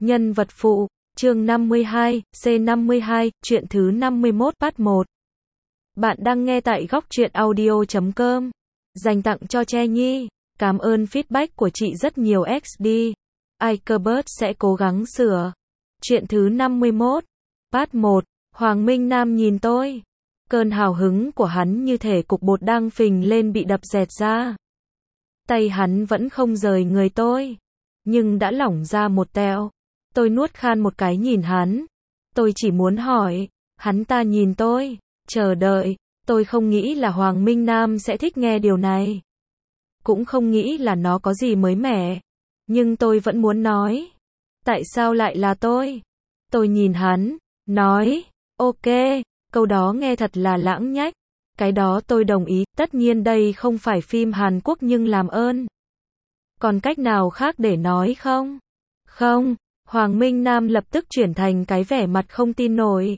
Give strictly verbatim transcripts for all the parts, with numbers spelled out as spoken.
Nhân vật phụ, chương năm mươi hai, C năm mươi hai, chuyện thứ năm mươi mốt, part một. Bạn đang nghe tại góc truyện audio chấm com. Dành tặng cho Che Nhi. Cảm ơn feedback của chị rất nhiều ích đê. Ikerbert sẽ cố gắng sửa. Chuyện thứ năm mươi mốt, part một. Hoàng Minh Nam nhìn tôi. Cơn hào hứng của hắn như thể cục bột đang phình lên bị đập dẹt ra. Tay hắn vẫn không rời người tôi, nhưng đã lỏng ra một tẹo. Tôi nuốt khan một cái nhìn hắn. Tôi chỉ muốn hỏi. Hắn ta nhìn tôi, chờ đợi. Tôi không nghĩ là Hoàng Minh Nam sẽ thích nghe điều này. Cũng không nghĩ là nó có gì mới mẻ. Nhưng tôi vẫn muốn nói. Tại sao lại là tôi? Tôi nhìn hắn, nói, ok, câu đó nghe thật là lãng nhách. Cái đó tôi đồng ý, tất nhiên đây không phải phim Hàn Quốc nhưng làm ơn. Còn cách nào khác để nói không? Không, Hoàng Minh Nam lập tức chuyển thành cái vẻ mặt không tin nổi.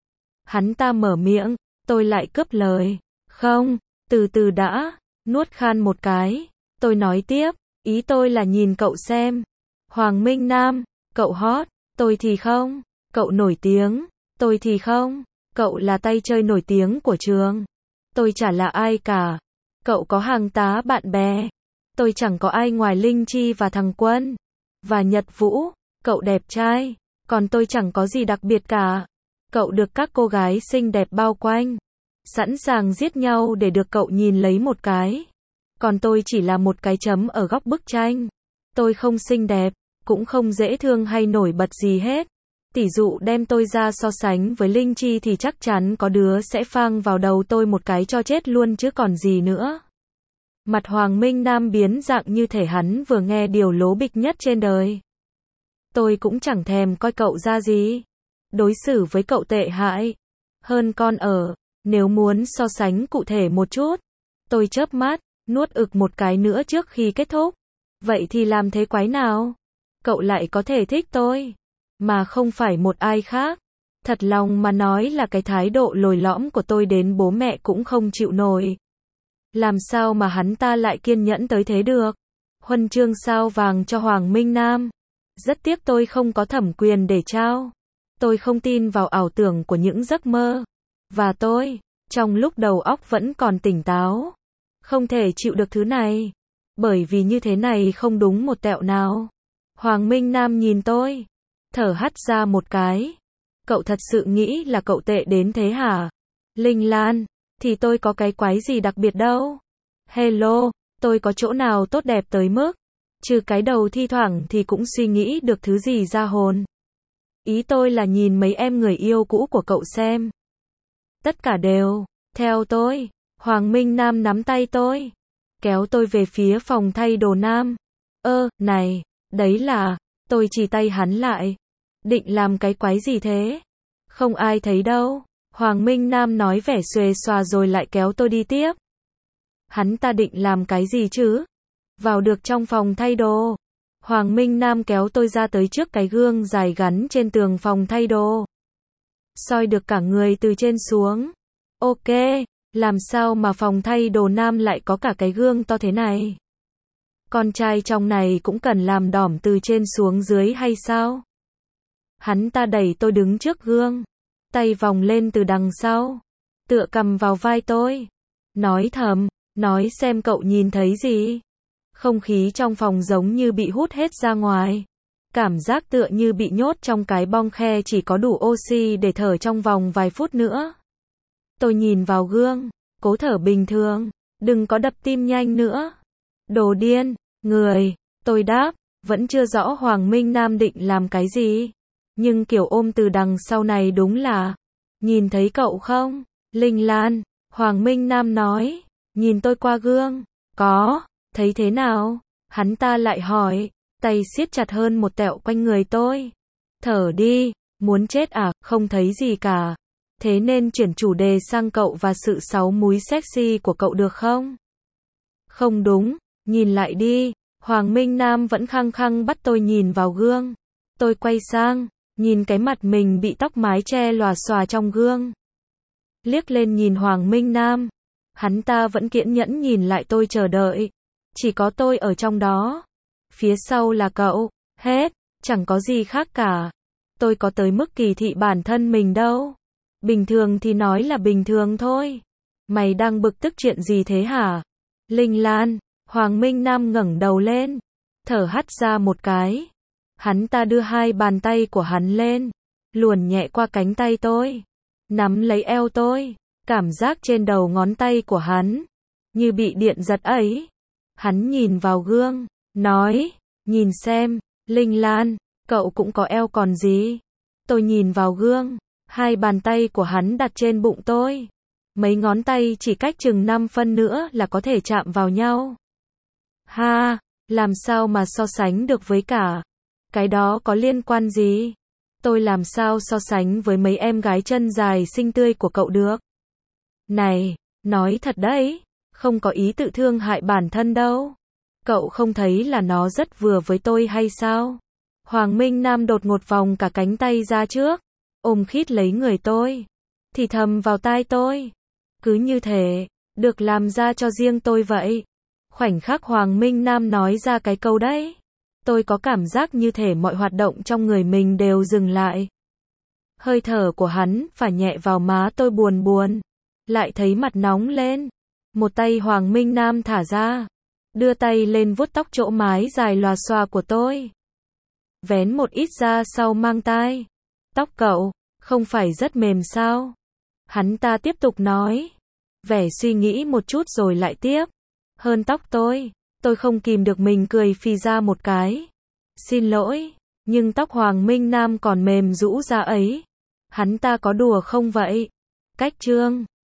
Hắn ta mở miệng, tôi lại cướp lời. Không, từ từ đã, nuốt khan một cái. Tôi nói tiếp, ý tôi là nhìn cậu xem. Hoàng Minh Nam, cậu hot, tôi thì không. Cậu nổi tiếng, tôi thì không. Cậu là tay chơi nổi tiếng của trường. Tôi chả là ai cả. Cậu có hàng tá bạn bè. Tôi chẳng có ai ngoài Linh Chi và thằng Quân. Và Nhật Vũ. Cậu đẹp trai. Còn tôi chẳng có gì đặc biệt cả. Cậu được các cô gái xinh đẹp bao quanh. Sẵn sàng giết nhau để được cậu nhìn lấy một cái. Còn tôi chỉ là một cái chấm ở góc bức tranh. Tôi không xinh đẹp, cũng không dễ thương hay nổi bật gì hết. Tỷ dụ đem tôi ra so sánh với Linh Chi thì chắc chắn có đứa sẽ phang vào đầu tôi một cái cho chết luôn chứ còn gì nữa. Mặt Hoàng Minh Nam biến dạng như thể hắn vừa nghe điều lố bịch nhất trên đời. Tôi cũng chẳng thèm coi cậu ra gì. Đối xử với cậu tệ hại. Hơn con ở. Nếu muốn so sánh cụ thể một chút. Tôi chớp mắt, nuốt ực một cái nữa trước khi kết thúc. Vậy thì làm thế quái nào? Cậu lại có thể thích tôi. Mà không phải một ai khác. Thật lòng mà nói là cái thái độ lồi lõm của tôi đến bố mẹ cũng không chịu nổi. Làm sao mà hắn ta lại kiên nhẫn tới thế được? Huân chương sao vàng cho Hoàng Minh Nam. Rất tiếc tôi không có thẩm quyền để trao. Tôi không tin vào ảo tưởng của những giấc mơ. Và tôi, trong lúc đầu óc vẫn còn tỉnh táo, không thể chịu được thứ này. Bởi vì như thế này không đúng một tẹo nào. Hoàng Minh Nam nhìn tôi, thở hắt ra một cái. Cậu thật sự nghĩ là cậu tệ đến thế hả? Linh Lan, thì tôi có cái quái gì đặc biệt đâu. Hello, tôi có chỗ nào tốt đẹp tới mức trừ cái đầu thi thoảng thì cũng suy nghĩ được thứ gì ra hồn. Ý tôi là nhìn mấy em người yêu cũ của cậu xem. Tất cả đều, theo tôi. Hoàng Minh Nam nắm tay tôi, kéo tôi về phía phòng thay đồ nam. Ơ, này, đấy là, tôi chỉ tay hắn lại. Định làm cái quái gì thế? Không ai thấy đâu. Hoàng Minh Nam nói vẻ xuề xòa rồi lại kéo tôi đi tiếp. Hắn ta định làm cái gì chứ? Vào được trong phòng thay đồ. Hoàng Minh Nam kéo tôi ra tới trước cái gương dài gắn trên tường phòng thay đồ. Soi được cả người từ trên xuống. Ok, làm sao mà phòng thay đồ nam lại có cả cái gương to thế này? Con trai trong này cũng cần làm đỏm từ trên xuống dưới hay sao? Hắn ta đẩy tôi đứng trước gương. Tay vòng lên từ đằng sau. Tựa cầm vào vai tôi. Nói thầm, nói xem cậu nhìn thấy gì? Không khí trong phòng giống như bị hút hết ra ngoài. Cảm giác tựa như bị nhốt trong cái bong khe chỉ có đủ oxy để thở trong vòng vài phút nữa. Tôi nhìn vào gương, cố thở bình thường, đừng có đập tim nhanh nữa. Đồ điên, người, tôi đáp, vẫn chưa rõ Hoàng Minh Nam định làm cái gì. Nhưng kiểu ôm từ đằng sau này đúng là, nhìn thấy cậu không? Linh Lan, Hoàng Minh Nam nói, nhìn tôi qua gương, có, thấy thế nào? Hắn ta lại hỏi, tay siết chặt hơn một tẹo quanh người tôi. Thở đi, muốn chết à, không thấy gì cả. Thế nên chuyển chủ đề sang cậu và sự sáu múi sexy của cậu được không? Không đúng, nhìn lại đi. Hoàng Minh Nam vẫn khăng khăng bắt tôi nhìn vào gương. Tôi quay sang, nhìn cái mặt mình bị tóc mái che lòa xòa trong gương. Liếc lên nhìn Hoàng Minh Nam. Hắn ta vẫn kiên nhẫn nhìn lại tôi chờ đợi. Chỉ có tôi ở trong đó. Phía sau là cậu. Hết. Chẳng có gì khác cả. Tôi có tới mức kỳ thị bản thân mình đâu. Bình thường thì nói là bình thường thôi. Mày đang bực tức chuyện gì thế hả? Linh Lan, Hoàng Minh Nam ngẩng đầu lên, thở hắt ra một cái. Hắn ta đưa hai bàn tay của hắn lên, luồn nhẹ qua cánh tay tôi, nắm lấy eo tôi, cảm giác trên đầu ngón tay của hắn như bị điện giật ấy. Hắn nhìn vào gương, nói, nhìn xem, Linh Lan, cậu cũng có eo còn gì. Tôi nhìn vào gương, hai bàn tay của hắn đặt trên bụng tôi. Mấy ngón tay chỉ cách chừng năm phân nữa là có thể chạm vào nhau. Ha, làm sao mà so sánh được với cả. Cái đó có liên quan gì? Tôi làm sao so sánh với mấy em gái chân dài xinh tươi của cậu được? Này, nói thật đấy, không có ý tự thương hại bản thân đâu. Cậu không thấy là nó rất vừa với tôi hay sao? Hoàng Minh Nam đột ngột vòng cả cánh tay ra trước, ôm khít lấy người tôi, thì thầm vào tai tôi. Cứ như thế, được làm ra cho riêng tôi vậy. Khoảnh khắc Hoàng Minh Nam nói ra cái câu đấy, tôi có cảm giác như thể mọi hoạt động trong người mình đều dừng lại. Hơi thở của hắn phả nhẹ vào má tôi buồn buồn, lại thấy mặt nóng lên. Một tay Hoàng Minh Nam thả ra, đưa tay lên vuốt tóc chỗ mái dài lòa xòa của tôi, vén một ít ra sau mang tai. Tóc cậu, không phải rất mềm sao? Hắn ta tiếp tục nói, vẻ suy nghĩ một chút rồi lại tiếp. Hơn tóc tôi, tôi không kìm được mình cười phì ra một cái. Xin lỗi, nhưng tóc Hoàng Minh Nam còn mềm rũ ra ấy. Hắn ta có đùa không vậy? Cách trương.